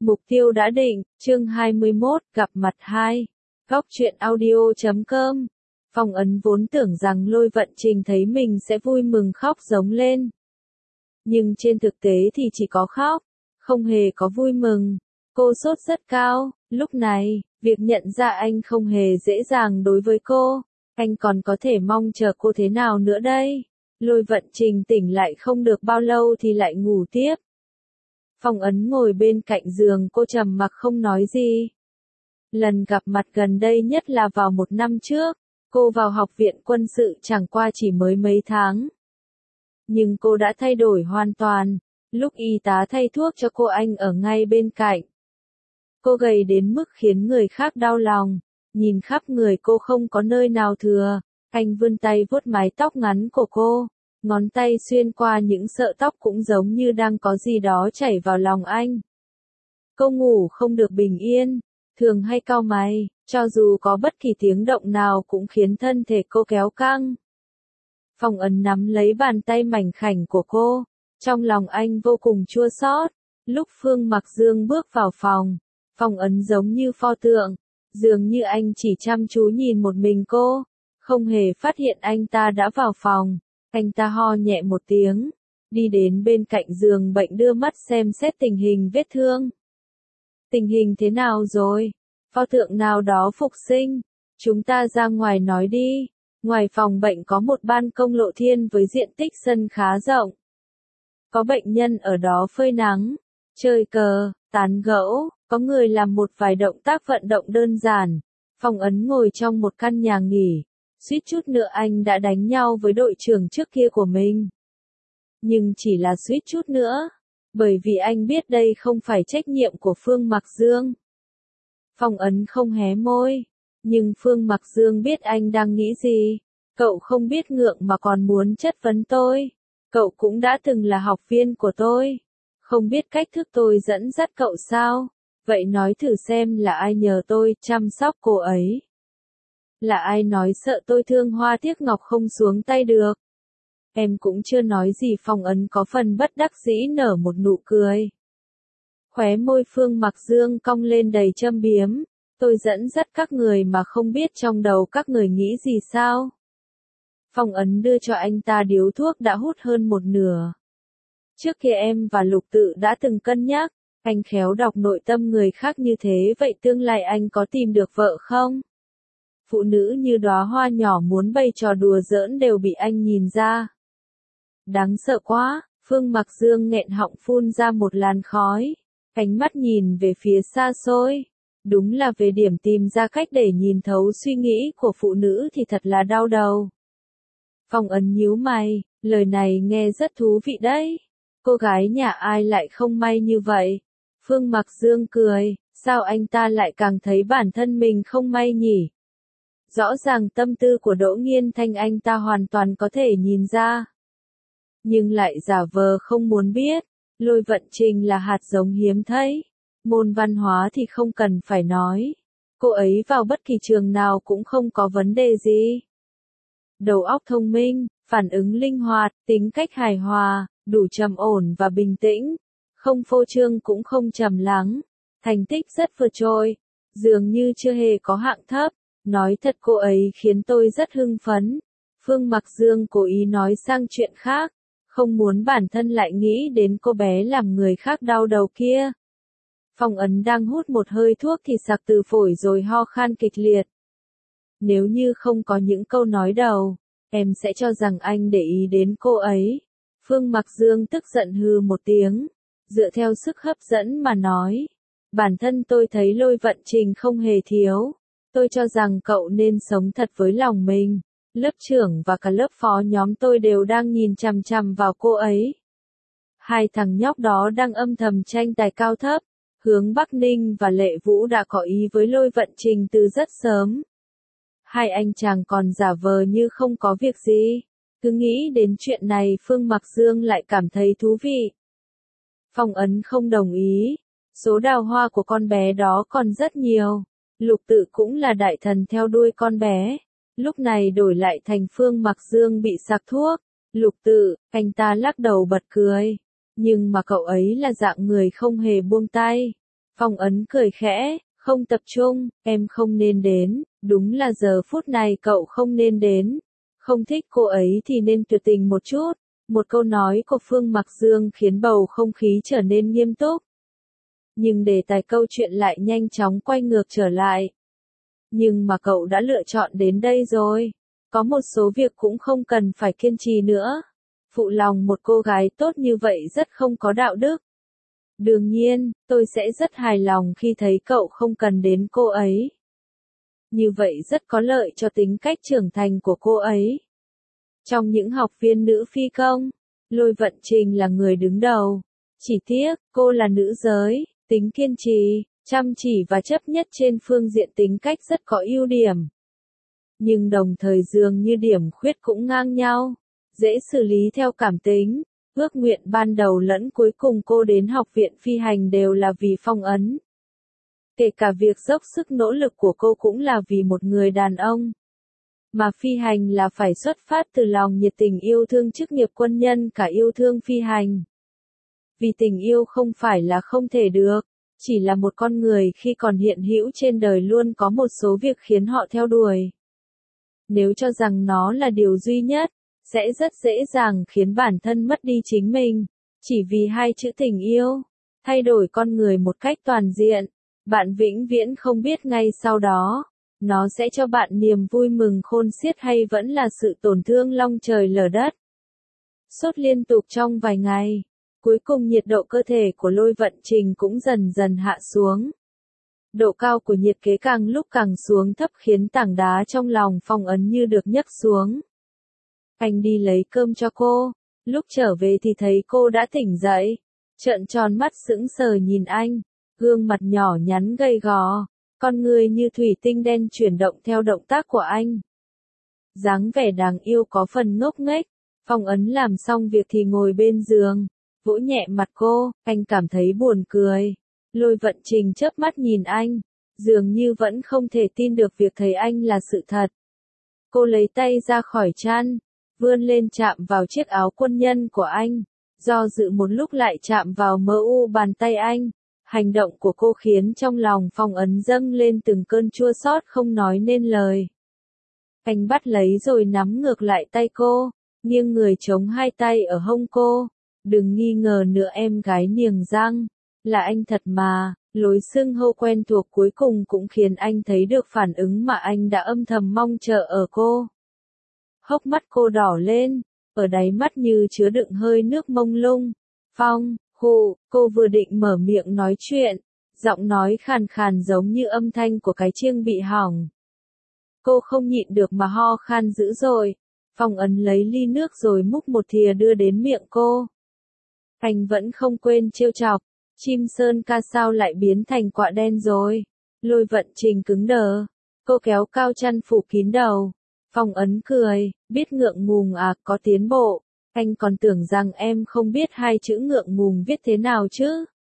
Mục tiêu đã định, chương 21, gặp mặt 2. Góc truyện audio.com. Phong Ấn vốn tưởng rằng Lôi Vận Trình thấy mình sẽ vui mừng khóc giống lên. Nhưng trên thực tế thì chỉ có khóc, không hề có vui mừng. Cô sốt rất cao, lúc này, việc nhận ra anh không hề dễ dàng đối với cô. Anh còn có thể mong chờ cô thế nào nữa đây? Lôi Vận Trình tỉnh lại không được bao lâu thì lại ngủ tiếp. Phong Ấn ngồi bên cạnh giường cô trầm mặc không nói gì. Lần gặp mặt gần đây nhất là vào 1 năm trước, cô vào học viện quân sự chẳng qua chỉ mới mấy tháng. Nhưng cô đã thay đổi hoàn toàn, lúc y tá thay thuốc cho cô anh ở ngay bên cạnh. Cô gầy đến mức khiến người khác đau lòng, nhìn khắp người cô không có nơi nào thừa, anh vươn tay vuốt mái tóc ngắn của cô. Ngón tay xuyên qua những sợi tóc cũng giống như đang có gì đó chảy vào lòng anh. Cô ngủ không được bình yên, thường hay cau mày, cho dù có bất kỳ tiếng động nào cũng khiến thân thể cô kéo căng. Phong Ấn nắm lấy bàn tay mảnh khảnh của cô, trong lòng anh vô cùng chua xót. Lúc Phương Mặc Dương bước vào phòng, Phong Ấn giống như pho tượng, dường như anh chỉ chăm chú nhìn một mình cô, không hề phát hiện anh ta đã vào phòng. Anh ta ho nhẹ một tiếng, đi đến bên cạnh giường bệnh đưa mắt xem xét tình hình vết thương. Tình hình thế nào rồi? Pho tượng nào đó phục sinh? Chúng ta ra ngoài nói đi. Ngoài phòng bệnh có một ban công lộ thiên với diện tích sân khá rộng. Có bệnh nhân ở đó phơi nắng, chơi cờ, tán gẫu, có người làm một vài động tác vận động đơn giản. Phong Ấn ngồi trong một căn nhà nghỉ. Suýt chút nữa anh đã đánh nhau với đội trưởng trước kia của mình. Nhưng chỉ là suýt chút nữa, bởi vì anh biết đây không phải trách nhiệm của Phương Mặc Dương. Phong Ấn không hé môi, nhưng Phương Mặc Dương biết anh đang nghĩ gì. Cậu không biết ngượng mà còn muốn chất vấn tôi. Cậu cũng đã từng là học viên của tôi. Không biết cách thức tôi dẫn dắt cậu sao? Vậy nói thử xem là ai nhờ tôi chăm sóc cô ấy. Là ai nói sợ tôi thương hoa tiếc ngọc không xuống tay được? Em cũng chưa nói gì. Phong Ấn có phần bất đắc dĩ nở một nụ cười. Khóe môi Phương Mặc Dương cong lên đầy châm biếm. Tôi dẫn dắt các người mà không biết trong đầu các người nghĩ gì sao? Phong Ấn đưa cho anh ta điếu thuốc đã hút hơn một nửa. Trước kia em và Lục Tự đã từng cân nhắc, anh khéo đọc nội tâm người khác như thế, vậy tương lai anh có tìm được vợ không? Phụ nữ như đóa hoa nhỏ muốn bày trò đùa giỡn đều bị anh nhìn ra. Đáng sợ quá, Phương Mặc Dương nghẹn họng phun ra một làn khói, ánh mắt nhìn về phía xa xôi. Đúng là về điểm tìm ra cách để nhìn thấu suy nghĩ của phụ nữ thì thật là đau đầu. Phong Ấn nhíu mày, lời này nghe rất thú vị đấy. Cô gái nhà ai lại không may như vậy? Phương Mặc Dương cười, sao anh ta lại càng thấy bản thân mình không may nhỉ? Rõ ràng tâm tư của Đỗ Nghiên Thanh anh ta hoàn toàn có thể nhìn ra. Nhưng lại giả vờ không muốn biết. Lôi Vận Trình là hạt giống hiếm thấy. Môn văn hóa thì không cần phải nói. Cô ấy vào bất kỳ trường nào cũng không có vấn đề gì. Đầu óc thông minh, phản ứng linh hoạt, tính cách hài hòa, đủ trầm ổn và bình tĩnh. Không phô trương cũng không trầm lắng. Thành tích rất vượt trội. Dường như chưa hề có hạng thấp. Nói thật cô ấy khiến tôi rất hưng phấn. Phương Mặc Dương cố ý nói sang chuyện khác. Không muốn bản thân lại nghĩ đến cô bé làm người khác đau đầu kia. Phong Ấn đang hút một hơi thuốc thì sặc từ phổi rồi ho khan kịch liệt. Nếu như không có những câu nói đầu, em sẽ cho rằng anh để ý đến cô ấy. Phương Mặc Dương tức giận hừ một tiếng, dựa theo sức hấp dẫn mà nói. Bản thân tôi thấy Lôi Vận Trình không hề thiếu. Tôi cho rằng cậu nên sống thật với lòng mình. Lớp trưởng và cả lớp phó nhóm tôi đều đang nhìn chằm chằm vào cô ấy. Hai thằng nhóc đó đang âm thầm tranh tài cao thấp. Hướng Bắc Ninh và Lệ Vũ đã có ý với Lôi Vận Trình từ rất sớm. Hai anh chàng còn giả vờ như không có việc gì. Cứ nghĩ đến chuyện này Phương Mặc Dương lại cảm thấy thú vị. Phong Ấn không đồng ý. Số đào hoa của con bé đó còn rất nhiều. Lục Tự cũng là đại thần theo đuôi con bé. Lúc này đổi lại thành Phương Mặc Dương bị sặc thuốc. Lục Tự, anh ta lắc đầu bật cười. Nhưng mà cậu ấy là dạng người không hề buông tay. Phong ấn cười khẽ, không tập trung, em không nên đến, đúng là giờ phút này cậu không nên đến. Không thích cô ấy thì nên tuyệt tình một chút. Một câu nói của Phương Mặc Dương khiến bầu không khí trở nên nghiêm túc. Nhưng đề tài câu chuyện lại nhanh chóng quay ngược trở lại. Nhưng mà cậu đã lựa chọn đến đây rồi. Có một số việc cũng không cần phải kiên trì nữa. Phụ lòng một cô gái tốt như vậy rất không có đạo đức. Đương nhiên, tôi sẽ rất hài lòng khi thấy cậu không cần đến cô ấy. Như vậy rất có lợi cho tính cách trưởng thành của cô ấy. Trong những học viên nữ phi công, Lôi Vận Trình là người đứng đầu. Chỉ tiếc, cô là nữ giới, tính kiên trì, chăm chỉ và chấp nhất trên phương diện tính cách rất có ưu điểm. Nhưng đồng thời dường như điểm khuyết cũng ngang nhau, dễ xử lý theo cảm tính. Ước nguyện ban đầu lẫn cuối cùng cô đến học viện phi hành đều là vì Phong Ấn. Kể cả việc dốc sức nỗ lực của cô cũng là vì một người đàn ông. Mà phi hành là phải xuất phát từ lòng nhiệt tình yêu thương chức nghiệp quân nhân cả yêu thương phi hành. Vì tình yêu không phải là không thể được, chỉ là một con người khi còn hiện hữu trên đời luôn có một số việc khiến họ theo đuổi. Nếu cho rằng nó là điều duy nhất, sẽ rất dễ dàng khiến bản thân mất đi chính mình, chỉ vì hai chữ tình yêu, thay đổi con người một cách toàn diện, bạn vĩnh viễn không biết ngay sau đó, nó sẽ cho bạn niềm vui mừng khôn xiết hay vẫn là sự tổn thương long trời lở đất. Sốt liên tục trong vài ngày, cuối cùng nhiệt độ cơ thể của Lôi Vận Trình cũng dần dần hạ xuống. Độ cao của nhiệt kế càng lúc càng xuống thấp khiến tảng đá trong lòng Phong Ấn như được nhấc xuống. Anh đi lấy cơm cho cô, lúc trở về thì thấy cô đã tỉnh dậy, trợn tròn mắt sững sờ nhìn anh, gương mặt nhỏ nhắn gầy gò, con người như thủy tinh đen chuyển động theo động tác của anh. Dáng vẻ đáng yêu có phần ngốc nghếch, Phong Ấn làm xong việc thì ngồi bên giường, vỗ nhẹ mặt cô, anh cảm thấy buồn cười. Lôi Vận Trình chớp mắt nhìn anh, dường như vẫn không thể tin được việc thấy anh là sự thật. Cô lấy tay ra khỏi chăn, vươn lên chạm vào chiếc áo quân nhân của anh, do dự một lúc lại chạm vào mỡ u bàn tay anh. Hành động của cô khiến trong lòng Phong Ấn dâng lên từng cơn chua xót không nói nên lời. Anh bắt lấy rồi nắm ngược lại tay cô, nghiêng người chống hai tay ở hông cô. Đừng nghi ngờ nữa em gái niềng răng, là anh thật mà. Lối xưng hô quen thuộc cuối cùng cũng khiến anh thấy được phản ứng mà anh đã âm thầm mong chờ ở cô. Hốc mắt cô đỏ lên, ở đáy mắt như chứa đựng hơi nước mông lung. Phong, cô vừa định mở miệng nói chuyện, giọng nói khàn khàn giống như âm thanh của cái chiêng bị hỏng. Cô không nhịn được mà ho khan dữ dội. Phong Ấn lấy ly nước rồi múc một thìa đưa đến miệng cô. Anh vẫn không quên trêu chọc, chim sơn ca sao lại biến thành quạ đen rồi. Lôi Vận Trình cứng đờ, cô kéo cao chăn phủ kín đầu. Phong Ấn cười, biết ngượng ngùng à, có tiến bộ. Anh còn tưởng rằng em không biết hai chữ ngượng ngùng viết thế nào chứ.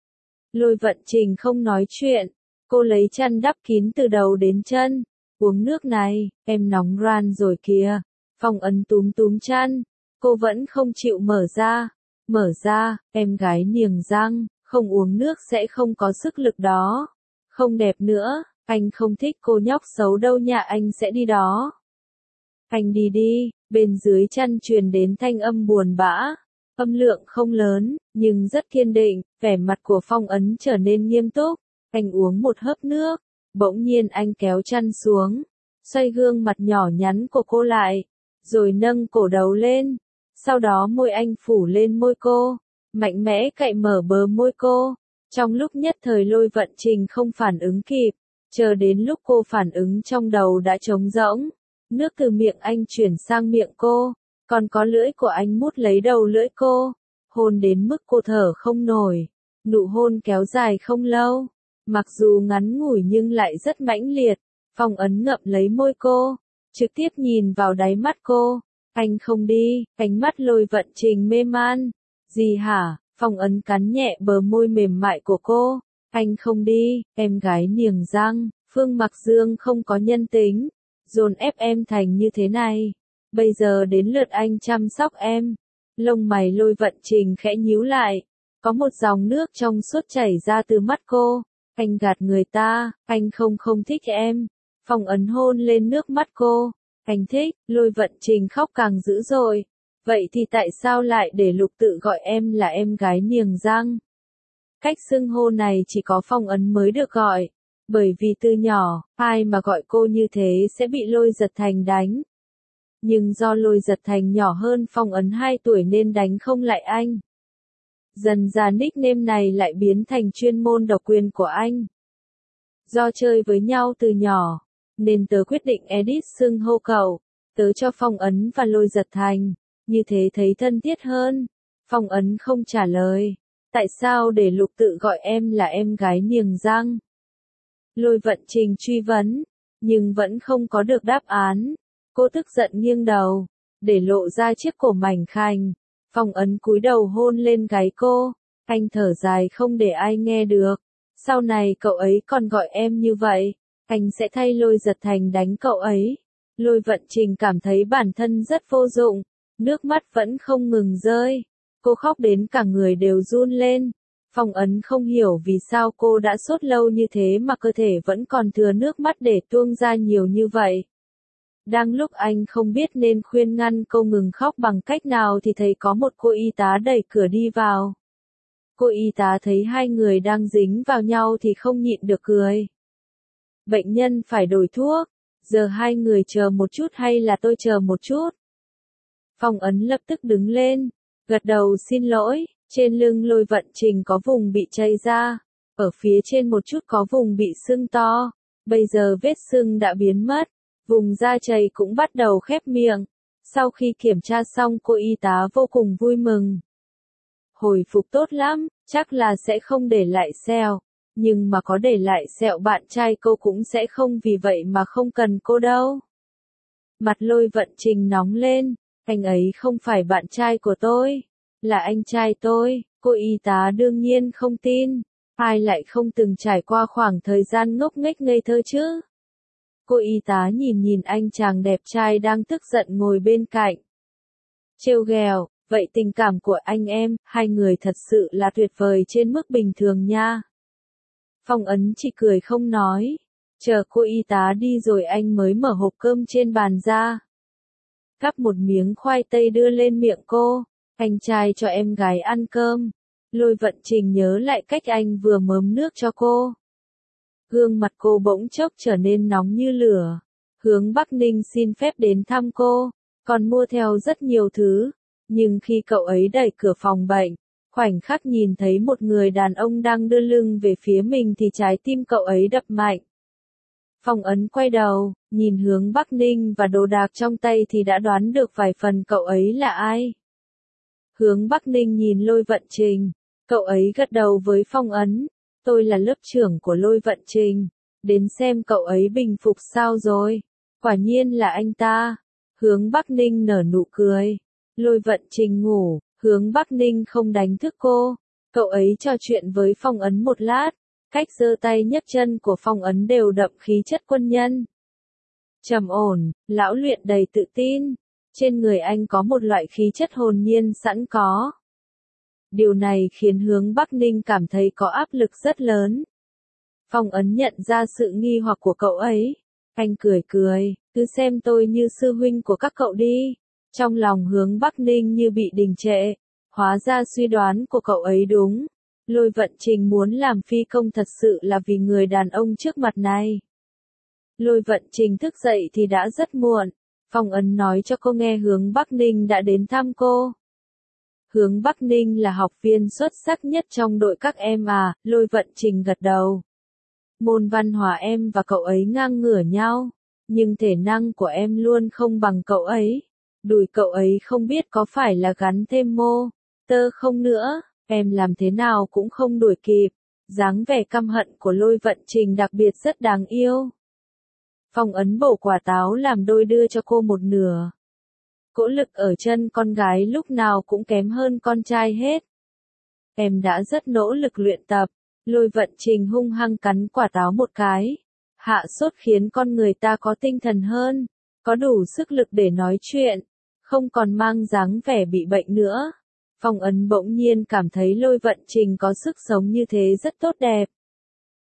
Lôi Vận Trình không nói chuyện, cô lấy chăn đắp kín từ đầu đến chân. Uống nước này, em nóng ran rồi kìa. Phong Ấn túm túm chăn, cô vẫn không chịu mở ra. Mở ra, em gái niềng răng, không uống nước sẽ không có sức lực đó. Không đẹp nữa, anh không thích cô nhóc xấu đâu, nhà anh sẽ đi đó. Anh đi đi, bên dưới chăn truyền đến thanh âm buồn bã. Âm lượng không lớn, nhưng rất kiên định, vẻ mặt của Phong Ấn trở nên nghiêm túc. Anh uống một hớp nước, bỗng nhiên anh kéo chăn xuống, xoay gương mặt nhỏ nhắn của cô lại, rồi nâng cổ đầu lên. Sau đó môi anh phủ lên môi cô, mạnh mẽ cạy mở bờ môi cô. Trong lúc nhất thời Lôi Vận Trình không phản ứng kịp, chờ đến lúc cô phản ứng trong đầu đã trống rỗng. Nước từ miệng anh chuyển sang miệng cô, còn có lưỡi của anh mút lấy đầu lưỡi cô, hôn đến mức cô thở không nổi. Nụ hôn kéo dài không lâu, mặc dù ngắn ngủi nhưng lại rất mãnh liệt. Phong Ấn ngậm lấy môi cô, trực tiếp nhìn vào đáy mắt cô. Anh không đi, ánh mắt Lôi Vận Trình mê man. Gì hả? Phong Ấn cắn nhẹ bờ môi mềm mại của cô. Anh không đi, em gái niềng răng, Phương Mặc Dương không có nhân tính, dồn ép em thành như thế này. Bây giờ đến lượt anh chăm sóc em. Lông mày Lôi Vận Trình khẽ nhíu lại, có một dòng nước trong suốt chảy ra từ mắt cô. Anh gạt người ta, anh không thích em. Phong Ấn hôn lên nước mắt cô. Anh thích, Lôi Vận Trình khóc càng dữ dội. Vậy thì tại sao lại để Lục tự gọi em là em gái niềng răng? Cách xưng hô này chỉ có Phong Ấn mới được gọi. Bởi vì từ nhỏ, ai mà gọi cô như thế sẽ bị Lôi Giật Thành đánh. Nhưng do Lôi Giật Thành nhỏ hơn Phong Ấn 2 tuổi nên đánh không lại anh. Dần dà nickname này lại biến thành chuyên môn độc quyền của anh. Do chơi với nhau từ nhỏ, nên tớ quyết định edit xưng hô cậu. Tớ cho Phong Ấn và Lôi Giật Thành, như thế thấy thân thiết hơn. Phong Ấn không trả lời. Tại sao để Lục tự gọi em là em gái niềng răng? Lôi Vận Trình truy vấn, nhưng vẫn không có được đáp án. Cô tức giận nghiêng đầu, để lộ ra chiếc cổ mảnh khảnh. Phong Ấn cúi đầu hôn lên gáy cô. Anh thở dài không để ai nghe được. Sau này cậu ấy còn gọi em như vậy, anh sẽ thay Lôi Giật Thành đánh cậu ấy. Lôi Vận Trình cảm thấy bản thân rất vô dụng, nước mắt vẫn không ngừng rơi. Cô khóc đến cả người đều run lên. Phong Ấn không hiểu vì sao cô đã sốt lâu như thế mà cơ thể vẫn còn thừa nước mắt để tuôn ra nhiều như vậy. Đang lúc anh không biết nên khuyên ngăn cô ngừng khóc bằng cách nào thì thấy có một cô y tá đẩy cửa đi vào. Cô y tá thấy hai người đang dính vào nhau thì không nhịn được cười. Bệnh nhân phải đổi thuốc, giờ hai người chờ một chút hay là tôi chờ một chút? Phong Ấn lập tức đứng lên, gật đầu xin lỗi. Trên lưng Lôi Vận Trình có vùng bị chảy ra, ở phía trên một chút có vùng bị sưng to. Bây giờ vết sưng đã biến mất, vùng da chảy cũng bắt đầu khép miệng. Sau khi kiểm tra xong cô y tá vô cùng vui mừng. Hồi phục tốt lắm, chắc là sẽ không để lại sẹo. Nhưng mà có để lại sẹo bạn trai cô cũng sẽ không vì vậy mà không cần cô đâu. Mặt Lôi Vận Trình nóng lên, anh ấy không phải bạn trai của tôi, là anh trai tôi. Cô y tá đương nhiên không tin, ai lại không từng trải qua khoảng thời gian ngốc nghếch ngây thơ chứ. Cô y tá nhìn anh chàng đẹp trai đang tức giận ngồi bên cạnh. Trêu ghẹo, vậy tình cảm của anh em, hai người thật sự là tuyệt vời trên mức bình thường nha. Phong Ấn chỉ cười không nói, chờ cô y tá đi rồi anh mới mở hộp cơm trên bàn ra. Cắp một miếng khoai tây đưa lên miệng cô, anh trai cho em gái ăn cơm. Lôi Vận Trình nhớ lại cách anh vừa mớm nước cho cô. Gương mặt cô bỗng chốc trở nên nóng như lửa. Hướng Bắc Ninh xin phép đến thăm cô, còn mua theo rất nhiều thứ. Nhưng khi cậu ấy đẩy cửa phòng bệnh, khoảnh khắc nhìn thấy một người đàn ông đang đưa lưng về phía mình thì trái tim cậu ấy đập mạnh. Phong Ấn quay đầu, nhìn Hướng Bắc Ninh và đồ đạc trong tay thì đã đoán được vài phần cậu ấy là ai. Hướng Bắc Ninh nhìn Lôi Vận Trình, cậu ấy gật đầu với Phong Ấn, tôi là lớp trưởng của Lôi Vận Trình, đến xem cậu ấy bình phục sao rồi. Quả nhiên là anh ta. Hướng Bắc Ninh nở nụ cười. Lôi Vận Trình ngủ, Hướng Bắc Ninh không đánh thức cô. Cậu ấy trò chuyện với Phong Ấn một lát, cách giơ tay nhấc chân của Phong Ấn đều đậm khí chất quân nhân. Trầm ổn, lão luyện đầy tự tin. Trên người anh có một loại khí chất hồn nhiên sẵn có. Điều này khiến Hướng Bắc Ninh cảm thấy có áp lực rất lớn. Phong Ấn nhận ra sự nghi hoặc của cậu ấy. Anh cười cười, cứ xem tôi như sư huynh của các cậu đi. Trong lòng Hướng Bắc Ninh như bị đình trệ. Hóa ra suy đoán của cậu ấy đúng. Lôi Vận Trình muốn làm phi công thật sự là vì người đàn ông trước mặt này. Lôi Vận Trình thức dậy thì đã rất muộn. Phong Ấn nói cho cô nghe Hướng Bắc Ninh đã đến thăm cô. Hướng Bắc Ninh là học viên xuất sắc nhất trong đội các em à, Lôi Vận Trình gật đầu. Môn văn hóa em và cậu ấy ngang ngửa nhau, nhưng thể năng của em luôn không bằng cậu ấy. Đùi cậu ấy không biết có phải là gắn thêm mô tơ không nữa, em làm thế nào cũng không đuổi kịp. Dáng vẻ căm hận của Lôi Vận Trình đặc biệt rất đáng yêu. Phong Ấn bổ quả táo làm đôi đưa cho cô một nửa. Cỗ lực ở chân con gái lúc nào cũng kém hơn con trai hết. Em đã rất nỗ lực luyện tập. Lôi Vận Trình hung hăng cắn quả táo một cái. Hạ sốt khiến con người ta có tinh thần hơn, có đủ sức lực để nói chuyện, không còn mang dáng vẻ bị bệnh nữa. Phong Ấn bỗng nhiên cảm thấy Lôi Vận Trình có sức sống như thế rất tốt đẹp.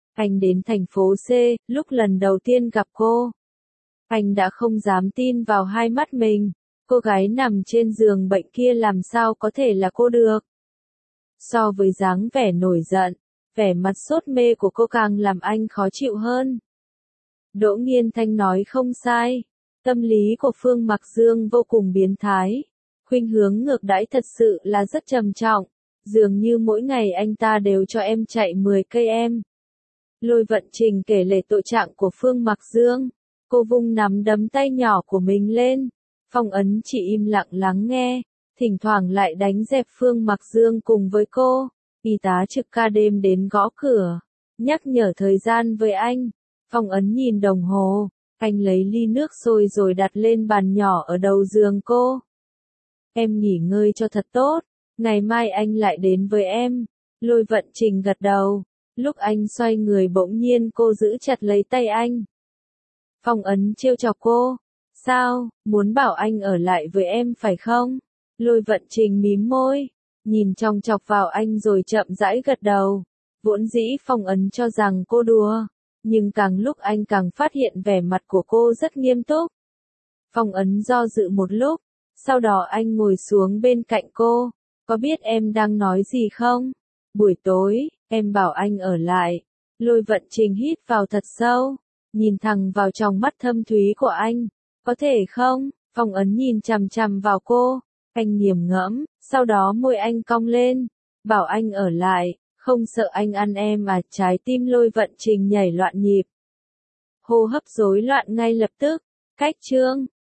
Anh đến thành phố C, lúc lần đầu tiên gặp cô. Anh đã không dám tin vào hai mắt mình. Cô gái nằm trên giường bệnh kia làm sao có thể là cô được. So với dáng vẻ nổi giận, vẻ mặt sốt mê của cô càng làm anh khó chịu hơn. Đỗ Nghiên Thanh nói không sai. Tâm lý của Phương Mặc Dương vô cùng biến thái. Khuynh hướng ngược đãi thật sự là rất trầm trọng. Dường như mỗi ngày anh ta đều cho em chạy 10 cây em. Lôi Vận Trình kể lể tội trạng của Phương Mặc Dương. Cô vung nắm đấm tay nhỏ của mình lên. Phong Ấn chỉ im lặng lắng nghe, thỉnh thoảng lại đánh dẹp Phương Mặc Dương cùng với cô. Y tá trực ca đêm đến gõ cửa, nhắc nhở thời gian với anh. Phong Ấn nhìn đồng hồ, anh lấy ly nước sôi rồi đặt lên bàn nhỏ ở đầu giường cô. Em nghỉ ngơi cho thật tốt, ngày mai anh lại đến với em. Lôi Vận Trình gật đầu, lúc anh xoay người bỗng nhiên cô giữ chặt lấy tay anh. Phong Ấn trêu chọc cô. Sao, muốn bảo anh ở lại với em phải không? Lôi Vận Trình mím môi, nhìn chòng chọc vào anh rồi chậm rãi gật đầu. Vốn dĩ Phong Ấn cho rằng cô đùa, nhưng càng lúc anh càng phát hiện vẻ mặt của cô rất nghiêm túc. Phong Ấn do dự một lúc, sau đó anh ngồi xuống bên cạnh cô. Có biết em đang nói gì không? Buổi tối, em bảo anh ở lại. Lôi Vận Trình hít vào thật sâu, nhìn thẳng vào tròng mắt thâm thúy của anh. Có thể không? Phong Ấn nhìn chằm chằm vào cô. Anh nghiền ngẫm, sau đó môi anh cong lên. Bảo anh ở lại, không sợ anh ăn em à? Trái tim Lôi Vận Trình nhảy loạn nhịp. Hô hấp rối loạn ngay lập tức. Cách chương